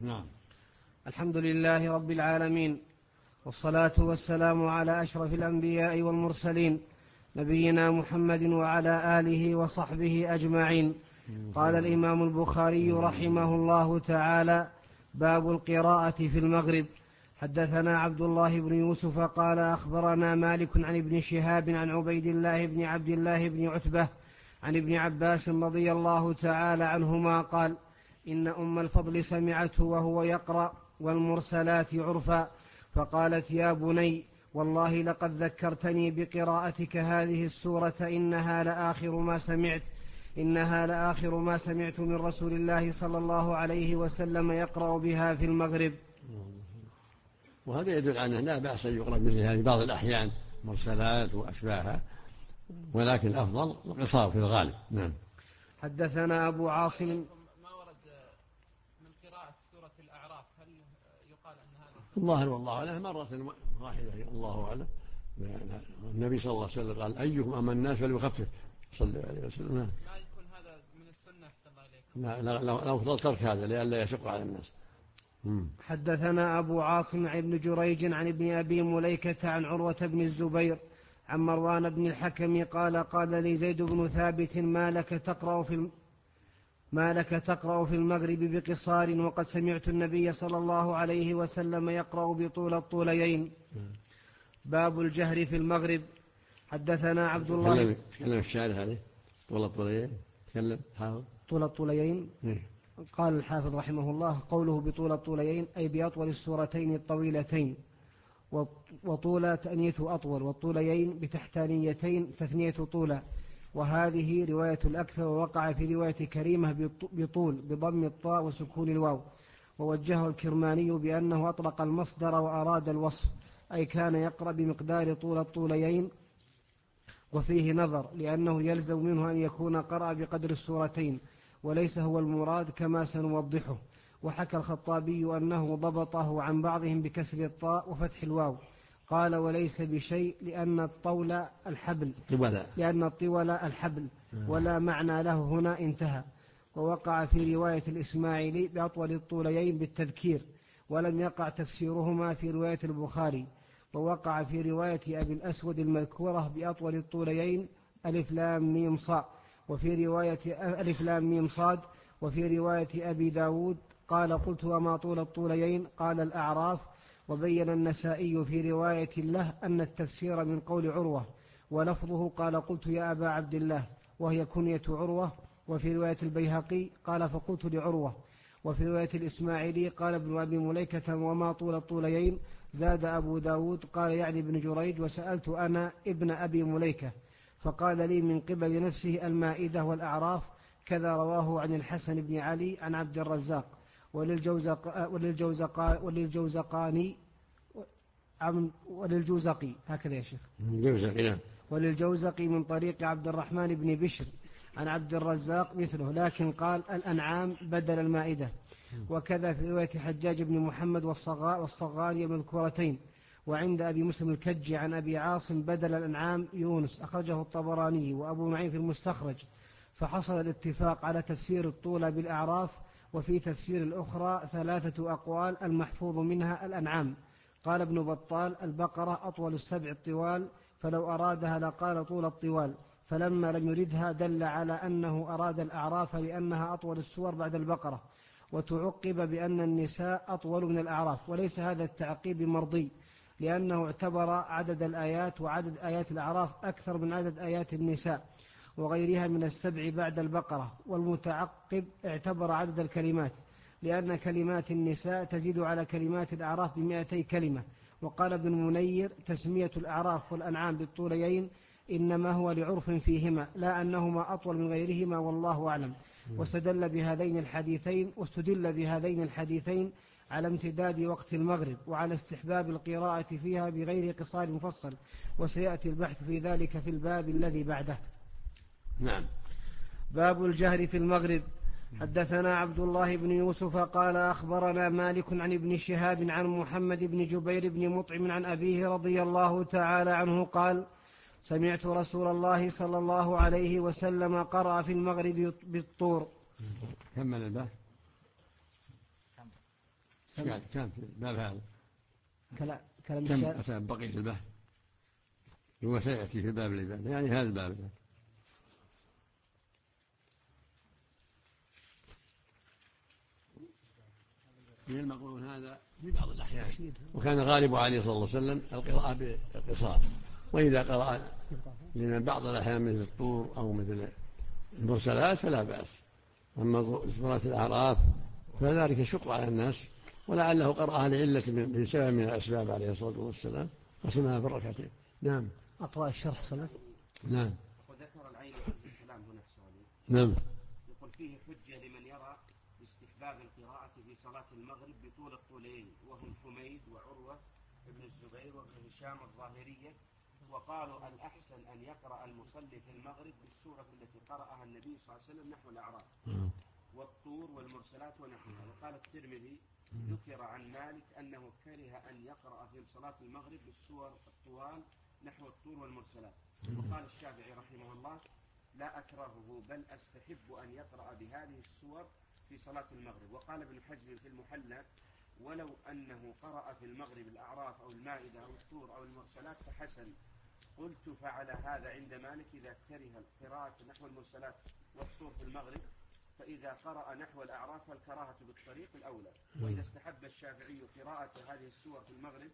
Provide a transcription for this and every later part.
نعم. الحمد لله رب العالمين، والصلاة والسلام على أشرف الأنبياء والمرسلين، نبينا محمد وعلى آله وصحبه أجمعين. قال الإمام البخاري رحمه الله تعالى: باب القراءة في المغرب. حدثنا عبد الله بن يوسف قال أخبرنا مالك عن ابن شهاب عن عبيد الله بن عبد الله بن عتبة عن ابن عباس رضي الله تعالى عنهما قال: إن أم الفضل سمعته وهو يقرأ والمرسلات عرفا، فقالت: يا بني، والله لقد ذكرتني بقراءتك هذه السورة، إنها لآخر ما سمعت من رسول الله صلى الله عليه وسلم يقرأ بها في المغرب. وهذا يدل على أنه لا بأس أن يقرأ مثلها في بعض الأحيان، مرسلات وأشباهها، ولكن الأفضل القصار في الغالب. نعم. حدثنا أبو عاصم. ما ورد من قراءة سورة الأعراف، هل يقال أن هذا الظاهر والله أعلم مرة واحدة، الله أعلم. النبي صلى الله عليه وسلم قال: أيكم أما الناس فليخفف صلى الله عليه وسلم. ما يكون هذا من السنة صلى الله عليه وسلم؟ لا، لو أفضل ترك هذا لئلا يشق على الناس. حدثنا أبو عاصم عن ابن جريج عن ابن أبي مليكة عن عروة بن الزبير عن مروان بن الحكم قال لي زيد بن ثابت: ما لك تقرأ في المغرب بقصار، وقد سمعت النبي صلى الله عليه وسلم يقرأ بطول الطوليين. باب الجهر في المغرب. حدثنا عبد الله. تكلم الشارع هذه طول الطوليين، تكلم حافظ طول الطوليين. قال الحافظ رحمه الله: قوله بطول الطوليين أي بأطول السورتين الطويلتين، وطول تأنيث أطول، والطوليين بتحتانيتين تثنية طولا، وهذه رواية الأكثر، ووقع في رواية كريمة بطول بضم الطاء وسكون الواو. ووجهه الكرماني بأنه أطلق المصدر وأراد الوصف، أي كان يقرأ بمقدار طول الطوليين، وفيه نظر، لأنه يلزم منه أن يكون قرأ بقدر السورتين، وليس هو المراد كما سنوضحه. وحكى الخطابي أنه ضبطه عن بعضهم بكسر الطاء وفتح الواو. قال: وليس بشيء، لأن الطول الحبل ولا معنى له هنا، انتهى. ووقع في رواية الإسماعيلي بأطول الطوليين بالتذكير، ولم يقع تفسيرهما في رواية البخاري. ووقع في رواية أبي الأسود المذكورة بأطول الطوليين ألف لام ميم صاد، وفي رواية ألف لام ميم صاد، وفي رواية أبي داود قال: قلت: وما طول الطوليين؟ قال: الأعراف. وبين النسائي في رواية له أن التفسير من قول عروة، ولفظه قال: قلت يا أبا عبد الله، وهي كنية عروة. وفي رواية البيهقي قال: فقلت لعروة. وفي رواية الإسماعيلي قال ابن أبي مليكة: وما طول الطوليين؟ زاد أبو داود قال يعني ابن جريج: وسألت أنا ابن أبي مليكة فقال لي من قبل نفسه المائدة والأعراف. كذا رواه عن الحسن بن علي عن عبد الرزاق وللجوزقي هكذا يا شيخ، وللجوزقي من طريق عبد الرحمن بن بشر عن عبد الرزاق مثله، لكن قال الأنعام بدل المائدة. وكذا في رواية حجاج بن محمد والصغاني المذكورتين. وعند أبي مسلم الكجي عن أبي عاصم بدل الأنعام يونس، أخرجه الطبراني وأبو نعيم في المستخرج. فحصل الاتفاق على تفسير الطول بالأعراف. وفي تفسير الأخرى 3 أقوال، المحفوظ منها الأنعام. قال ابن بطال: البقرة أطول السبع الطوال، فلو أرادها لقال طول الطوال، فلما لم يردها دل على أنه أراد الأعراف لأنها أطول السور بعد البقرة. وتعقب بأن النساء أطول من الأعراف، وليس هذا التعقيب مرضي، لأنه اعتبر عدد الآيات، وعدد آيات الأعراف أكثر من عدد آيات النساء وغيرها من السبع بعد البقرة. والمتعقب اعتبر عدد الكلمات، لأن كلمات النساء تزيد على كلمات الأعراف ب200 كلمة. وقال ابن المنير: تسمية الأعراف والأنعام بالطوليين إنما هو لعرف فيهما، لا أنهما أطول من غيرهما، والله أعلم. واستدل بهذين الحديثين على امتداد وقت المغرب، وعلى استحباب القراءة فيها بغير قصار مفصل، وسيأتي البحث في ذلك في الباب الذي بعده. نعم. باب الجهر في المغرب. حدثنا عبد الله بن يوسف قال أخبرنا مالك عن ابن شهاب عن محمد بن جبير بن مطعم عن أبيه رضي الله تعالى عنه قال: سمعت رسول الله صلى الله عليه وسلم قرأ في المغرب بالطور. كمل البحث. كم في الباب هذا؟ كلام كم الشارع. أتى بقي في البحث؟ هو سيأتي في الباب اللي بعده، يعني هذا الباب. من المقرون هذا في بعض الأحيان، وكان غالب عليه صلى الله عليه وسلم القراءة بالقصار، وإذا قرأ من بعض الأحيان مثل الطور أو مثل المرسلات فلا بأس. أما سورة الأعراف فذلك شق على الناس، ولعله قرأها لعلة بسبب من الأسباب عليه الصلاة والسلام قسمها في الركعتين. نعم. أقرأ الشرح صلى. نعم. وذكر العين في الكلام هنا السؤالي. نعم. يقول فيه حجة لمن يرى باستحباب القراءة في صلاة المغرب بطول الطولين، وهم حميد وعروة ابن الزبير وابن هشام الظاهرية، وقالوا الأحسن أن يقرأ المصلي في المغرب بالسورة التي قرأها النبي صلى الله عليه وسلم نحو الأعراف والطور والمرسلات ونحوها. وقال الترمذي ذكر عن مالك أنه كره أن يقرأ في صلاة المغرب بالسور الطوال نحو الطور والمرسلات. وقال الشافعي رحمه الله لا أكرهه بل أستحب أن يقرأ بهذه السور في صلاة المغرب. وقال ابن حزم في المحلى ولو أنه قرأ في المغرب الأعراف أو المائدة أو الطور أو المرسلات فحسن. قلت فعل هذا عند مالك إذا كره القراءة نحو المرسلات والطور في المغرب، فإذا قرأ نحو الأعراف فالكراهة بالطريق الأولى. وإذا استحب الشافعي قراءة هذه السور في المغرب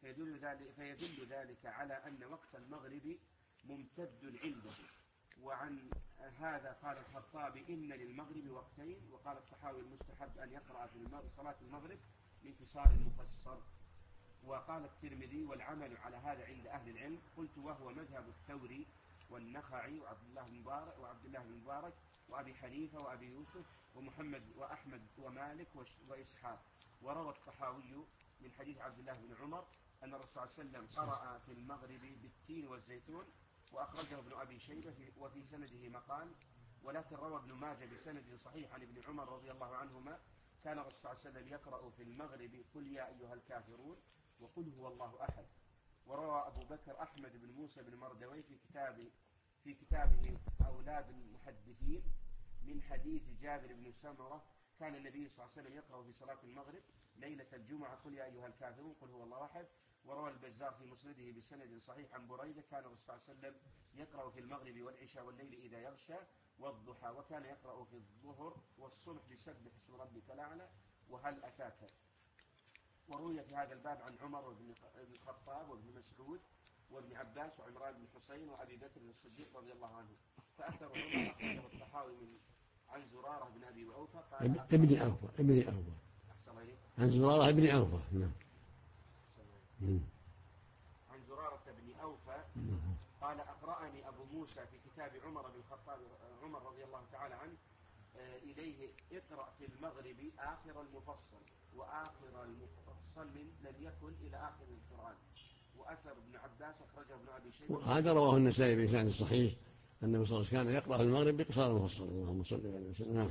فيدل ذلك على أن وقت المغرب ممتد عنده. وعن هذا قال الخطابي إن للمغرب وقتين. وقال الطحاوي المستحب أن يقرأ في صلاة المغرب بانتصار المفسر. وقال الترمذي والعمل على هذا عند أهل العلم. قلت وهو مذهب الثوري والنخعي وعبد الله بن مبارك وأبي حنيفة وأبي يوسف ومحمد وأحمد ومالك وإسحاق. وروى الطحاوي من حديث عبد الله بن عمر أن الرسول صلى الله عليه وسلم قرأ في المغرب بالتين والزيتون، وأخرجه ابن أبي شيبة وفي سنده مقال. ولكن روى ابن ماجه بسند صحيح عن ابن عمر رضي الله عنهما كان الرسول صلى الله عليه وسلم يقرأ في المغرب قل يا أيها الكافرون وقل هو الله أحد. وروى أبو بكر أحمد بن موسى بن مردوي في كتابه أولاد المحدثين من حديث جابر بن سمرة كان النبي صلى الله عليه وسلم يقرأ في صلاة المغرب ليلة الجمعة قل يا أيها الكافرون قل هو الله أحد. وروى البزار في مسنده بسند صحيح عن بريدة كان الرسول صلى الله عليه وسلم يقرأ في المغرب والعشاء والليل إذا يغشى والضحى، وكان يقرأ في الظهر والصبح بسبح اسم ربك الأعلى وهل أتاك. وروي في هذا الباب عن عمر وابن الخطاب وابن مسعود وابن عباس وعمران بن حسين وأبي بكر الصديق رضي الله عنه. فأثر عمر أخرجه الطحاوي عن زرارة بن أبي أوفى قال ابن أوفى عن زرارة بن أوفى. عن زرارة بن أوفى قال أقرأني أبو موسى في كتاب عمر بن الخطاب عمر رضي الله تعالى عنه إليه اقرأ في المغرب آخر المفصل، وآخر المفصل لم يكن إلى آخر القرآن. وأثر ابن عباس أخرجه ابن أبي شيبة. وهذا رواه النسائي بإسناد صحيح أنه صلى الله عليه وسلم كان يقرأ في المغرب بقصار المفصل. اللهم صل عليه وسلم.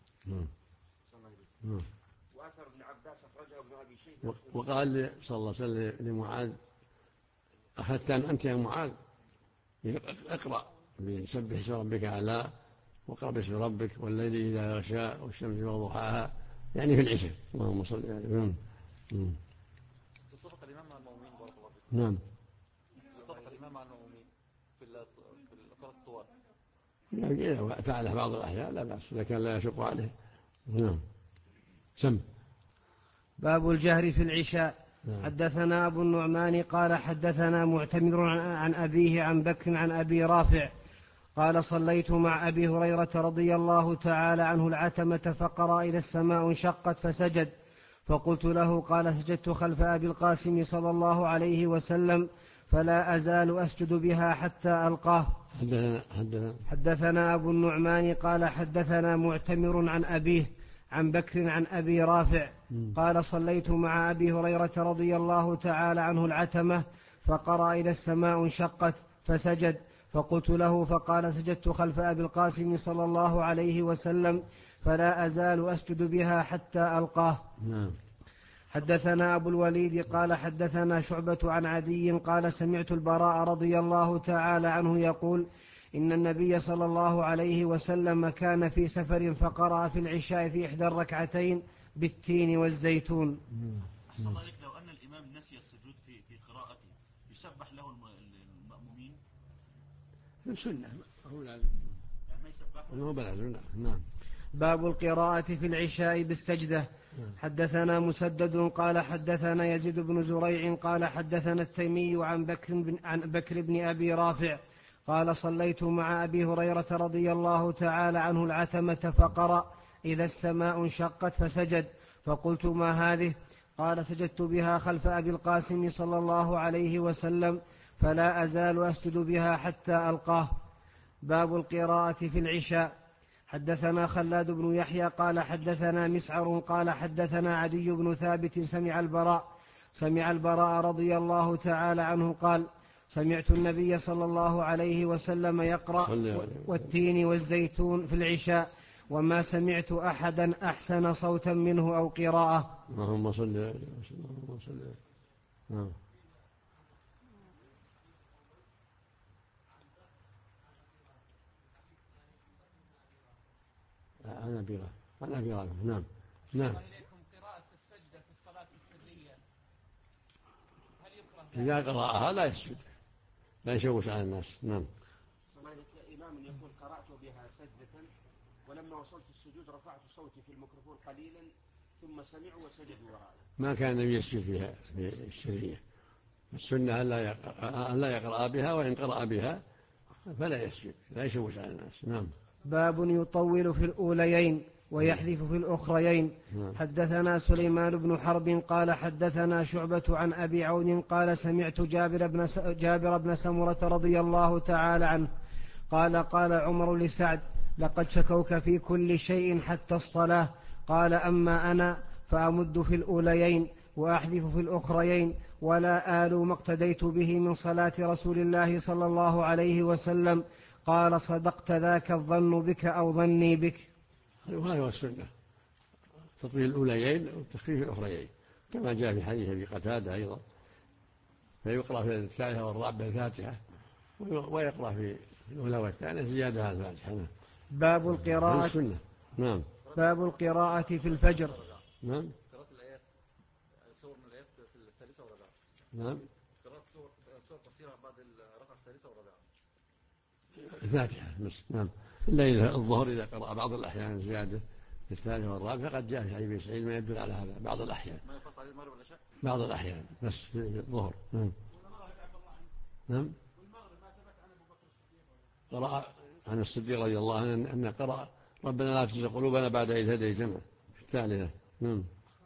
وأثر ابن عباس أخرجه ابن أبي شيبة. وقال صلى الله عليه وسلم لمعاذ أخذت أنت يا معاذ اقرأ بسبح اسم ربك أعلى واقرأ باسم ربك والليل إذا يغشى والشمس وضحاها، يعني في العشاء. اللهم صل عليه وسلم. اتفق الإمام مع المؤمنين بارك الله فيكم. نعم. اتفق الإمام مع المؤمنين في القراءة الطوال. يعني إذا فعله بعض الأحيان لا بأس إذا كان لا يشق عليه. نعم. سم. باب الجهر في العشاء. حدثنا أبو النعمان قال حدثنا معتمر عن أبيه عن بكر عن أبي رافع قال صليت مع أبي هريرة رضي الله تعالى عنه العتمة فقرأ إذا السماء انشقت فسجد، فقلت له قال سجدت خلف أبي القاسم صلى الله عليه وسلم فلا أزال أسجد بها حتى ألقاه. حدثنا أبو النعمان قال حدثنا معتمر عن أبيه عن بكر عن أبي رافع قال صليت مع أبي هريرة رضي الله تعالى عنه العتمة فقرأ إذا السماء انشقت فسجد، فقلت له فقال سجدت خلف أبي القاسم صلى الله عليه وسلم فلا أزال أسجد بها حتى ألقاه. حدثنا أبو الوليد قال حدثنا شعبة عن عدي قال سمعت البراء رضي الله تعالى عنه يقول إن النبي صلى الله عليه وسلم كان في سفر فقرأ في العشاء في إحدى الركعتين بالتين والزيتون. أحسن الله عليك، لو أن الإمام نسي السجود في قراءته يسبح له المأمومين؟ السنة هو يعني ما يسبحوا؟ هو بلازم. نعم. باب القراءة في العشاء بالسجدة. حدثنا مسدد قال حدثنا يزيد بن زريع قال حدثنا التيمي عن بكر بن أبي رافع قال صليت مع أبي هريرة رضي الله تعالى عنه العتمة فقرأ إذا السماء انشقت فسجد، فقلت ما هذه؟ قال سجدت بها خلف أبي القاسم صلى الله عليه وسلم، فلا أزال أسجد بها حتى ألقاه. باب القراءة في العشاء. حدثنا خلاد بن يحيى قال حدثنا مسعر قال حدثنا عدي بن ثابت سمع البراء رضي الله تعالى عنه قال سمعت النبي صلى الله عليه وسلم يقرأ والتين والزيتون في العشاء، وما سمعت أحدا أحسن صوتا منه أو قراءة. اللهم صل عليه وسلم. اللهم صل عليه. نعم. عن أبي رافع. نعم. نعم. إليكم قراءة السجدة في الصلاة السرية هل يكره؟ إذا قرأها لا يسجد، لا يشوش على الناس. نعم. إمام يقول قرأت بها سجدة ولما وصلت السجود رفعت صوتي في الميكروفون قليلا ثم سمعوا وسجدوا وراءي. ما كان النبي يسجد فيها في السرية. السنة أن لا يقرأ بها، وإن قرأ بها فلا يسجد، لا يشوش على الناس. نعم. باب يطول في الأوليين ويحذف في الأخريين. حدثنا سليمان بن حرب قال حدثنا شعبة عن أبي عون قال سمعت جابر بن سمرة رضي الله تعالى عنه قال عمر لسعد لقد شكوك في كل شيء حتى الصلاة، قال أما أنا فأمد في الأوليين وأحذف في الأخريين، ولا آل ما اقتديت به من صلاة رسول الله صلى الله عليه وسلم. قال صدقت، ذاك الظن بك أو ظني بك. هذا هو السنة، تطويل الأوليين وتخفيف الأخريين، كما جاء في حديث أبي قتادة أيضا، فيقرأ في الثالثة والرابعة الفاتحة، ويقرأ في الأولى والثانية زيادة على الفاتحة. باب القراءة. السنة. نعم. باب القراءة في الفجر. نعم. قراءة الآيات، سور من الآيات في الثالثة والرابعة. نعم. قراءة سور قصيرة بعد الركعة الثالثة والرابعة. الفاتحة بس. نعم. الليل الظهر إذا قرأ بعض الأحيان زيادة في الثالثة والرابعة فقد جاء في حديث سعيد ما يدل على هذا بعض الأحيان. ما يقص عليه المغرب والعشاء؟ بعض الأحيان بس في الظهر. نعم. نعم. قرأ عن الصديق رضي الله عنه أن قرأ ربنا لا تزغ قلوبنا بعد إذ هديتنا في الثالثة. نعم.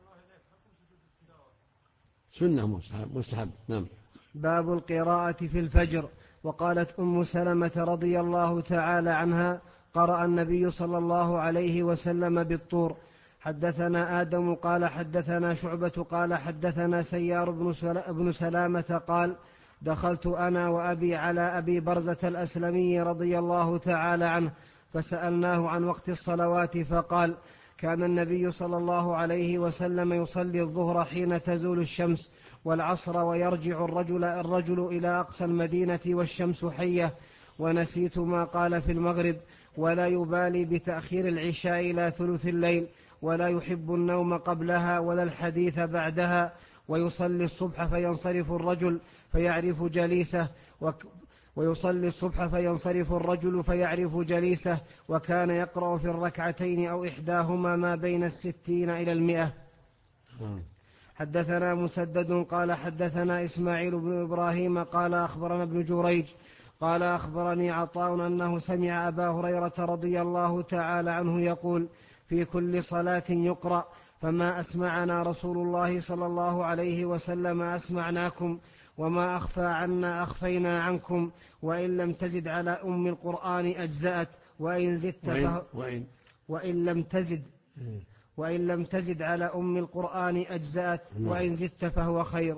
سنة مستحب. نعم. باب القراءة في الفجر. وقالت أم سلمة رضي الله تعالى عنها قرأ النبي صلى الله عليه وسلم بالطور. حدثنا آدم قال حدثنا شعبة قال حدثنا سيار بن سلامة قال دخلت أنا وأبي على أبي برزة الأسلمي رضي الله تعالى عنه فسألناه عن وقت الصلوات فقال كان النبي صلى الله عليه وسلم يصلي الظهر حين تزول الشمس والعصر ويرجع الرجل إلى أقصى المدينة والشمس حية، ونسيت ما قال في المغرب، ولا يبالي بتأخير العشاء إلى ثلث الليل، ولا يحب النوم قبلها ولا الحديث بعدها، ويصلي الصبح فينصرف الرجل فيعرف جليسه ويصلي الصبح فينصرف الرجل فيعرف جليسه، وكان يقرأ في الركعتين أو إحداهما ما بين 60 إلى 100. حدثنا مسدد قال حدثنا إسماعيل بن إبراهيم قال أخبرنا ابن جريج قال أخبرني عطاء أنه سمع أبا هريرة رضي الله تعالى عنه يقول في كل صلاة يقرأ فما أسمعنا رسول الله صلى الله عليه وسلم أسمعناكم، وما أخفى عنا أخفينا عنكم، وإن لم تزد على أم القرآن أجزأت، وإن لم تزد على أم القرآن أجزأت، وإن زدت فهو خير.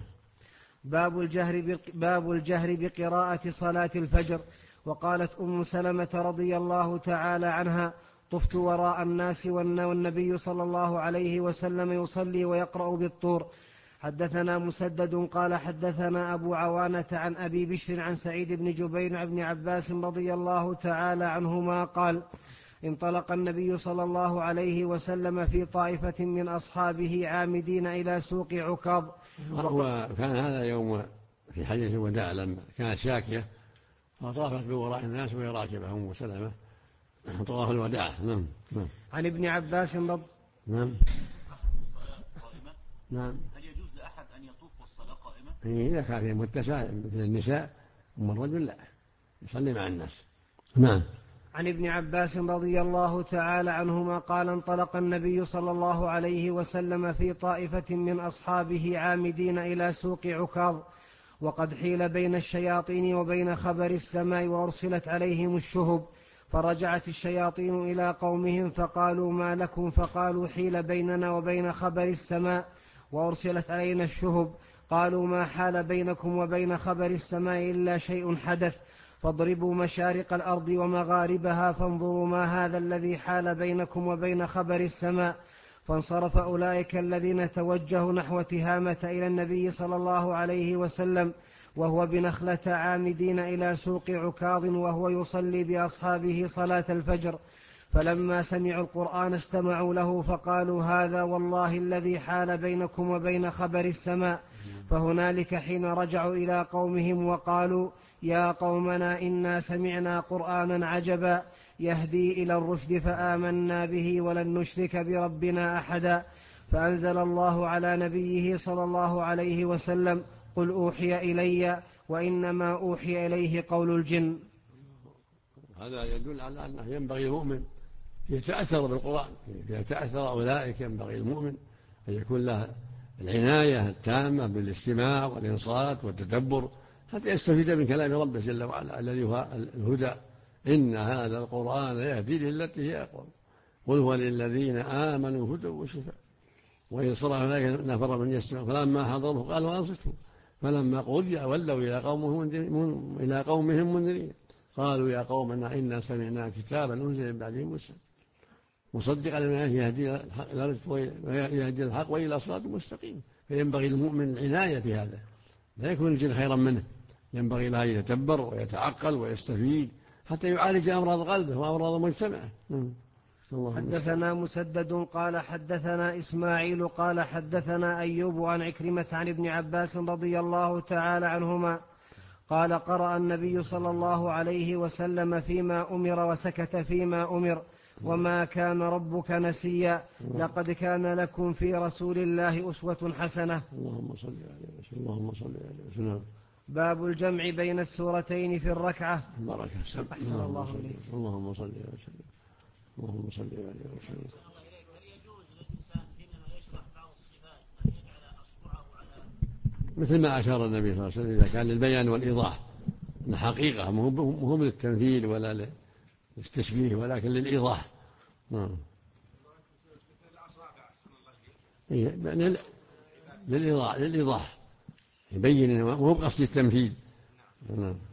باب الجهر بقراءة صلاة الفجر. وقالت أم سلمة رضي الله تعالى عنها طفت وراء الناس والنبي صلى الله عليه وسلم يصلي ويقرأ بالطور. حدثنا مسدد قال حدثنا أبو عوانة عن أبي بشر عن سعيد بن جبير بن عباس رضي الله تعالى عنهما قال انطلق النبي صلى الله عليه وسلم في طائفة من أصحابه عامدين إلى سوق عكاظ. وكان هذا يوم في حجة الوداع لما كانت شاكية فطافت بوراء الناس وهي راكبة أم سلمة طواف الوداع. نعم. عن ابن عباس نعم. نعم. هل يجوز لأحد أن يطوف والصلاة قائمة؟ إذا كان في متسع مثل النساء أما الرجل لا يصلي مع الناس. نعم. عن ابن عباس رضي الله تعالى عنهما قال انطلق النبي صلى الله عليه وسلم في طائفة من أصحابه عامدين إلى سوق عكاظ وقد حيل بين الشياطين وبين خبر السماء وأرسلت عليهم الشهب، فرجعت الشياطين إلى قومهم فقالوا ما لكم؟ فقالوا حيل بيننا وبين خبر السماء وأرسلت علينا الشهب. قالوا ما حال بينكم وبين خبر السماء إلا شيء حدث، فاضربوا مشارق الأرض ومغاربها فانظروا ما هذا الذي حال بينكم وبين خبر السماء. فانصرف أولئك الذين توجهوا نحو تهامة إلى النبي صلى الله عليه وسلم وهو بنخلة عامدين إلى سوق عكاظ وهو يصلي بأصحابه صلاة الفجر، فلما سمعوا القرآن استمعوا له فقالوا هذا والله الذي حال بينكم وبين خبر السماء. فهنالك حين رجعوا إلى قومهم وقالوا يا قومنا إنا سمعنا قرآنا عجبا يهدي إلى الرشد فآمنا به ولن نشرك بربنا أحدا. فأنزل الله على نبيه صلى الله عليه وسلم قل أوحي إلي وإنما أوحي إليه قول الجن. هذا يدل على أنه ينبغي المؤمن يتأثر بالقرآن، إذا تأثر أولئك ينبغي المؤمن أن يكون له العناية التامة بالاستماع والإنصات والتدبر حتى يستفيد من كلام ربه جل وعلا الذي هو الهدى. إن هذا القرآن يهدي للتي هي أقوم قل هو للذين آمنوا هدى وشفاء. وإن صرف إليك نفر من يسمع فلما حضره قالوا أنصتوا فلما قضي ولوا إلى قومهم منذرين قالوا يا قومنا إنا سمعنا كتابا أنزل من بعد موسى مصدقا لما يهدي الحق وإلى صراط مستقيم. فينبغي المؤمن العناية في هذا، لا يكون الجن خيرا منه، ينبغي له أن يتدبر ويتعقل ويستفيد حتى يعالج أمراض قلبه وأمراض المجتمع. حدثنا مسدد قال حدثنا إسماعيل قال حدثنا أيوب عن عكرمة عن ابن عباس رضي الله تعالى عنهما قال قرأ النبي صلى الله عليه وسلم فيما أمر وسكت فيما أمر وما كان ربك نسيا لقد كان لكم في رسول الله أسوة حسنة. اللهم صل عليه وسلم. اللهم صل عليه وسلم. باب الجمع بين السورتين في الركعة. بركة. أحسن الله إليك. اللهم صل عليه وسلم. اللهم صل عليه وسلم. هل يجوز للإنسان حينما يشرح بعض الصفات أن يجعل أصبعه على مثل ما أشار النبي صلى الله عليه وسلم إذا كان للبيان والإيضاح أن حقيقة مو للتمثيل ولا للتشبيه ولكن للإيضاح. للإيضاح يبين مو بقصد التمثيل.